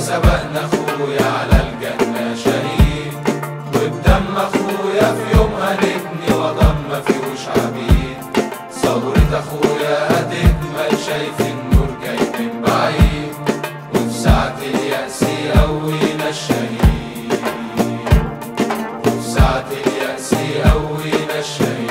وسبقنا اخويا على الجنة شهيد، وبدم اخويا في يوم هنبني وطن ما فيهوش عبيد. ثورة اخويا هتكمل شايف النور جاي من بعيد، وفي ساعة اليأس يقوينا الشهيد، وفي ساعة اليأس يقوينا الشهيد.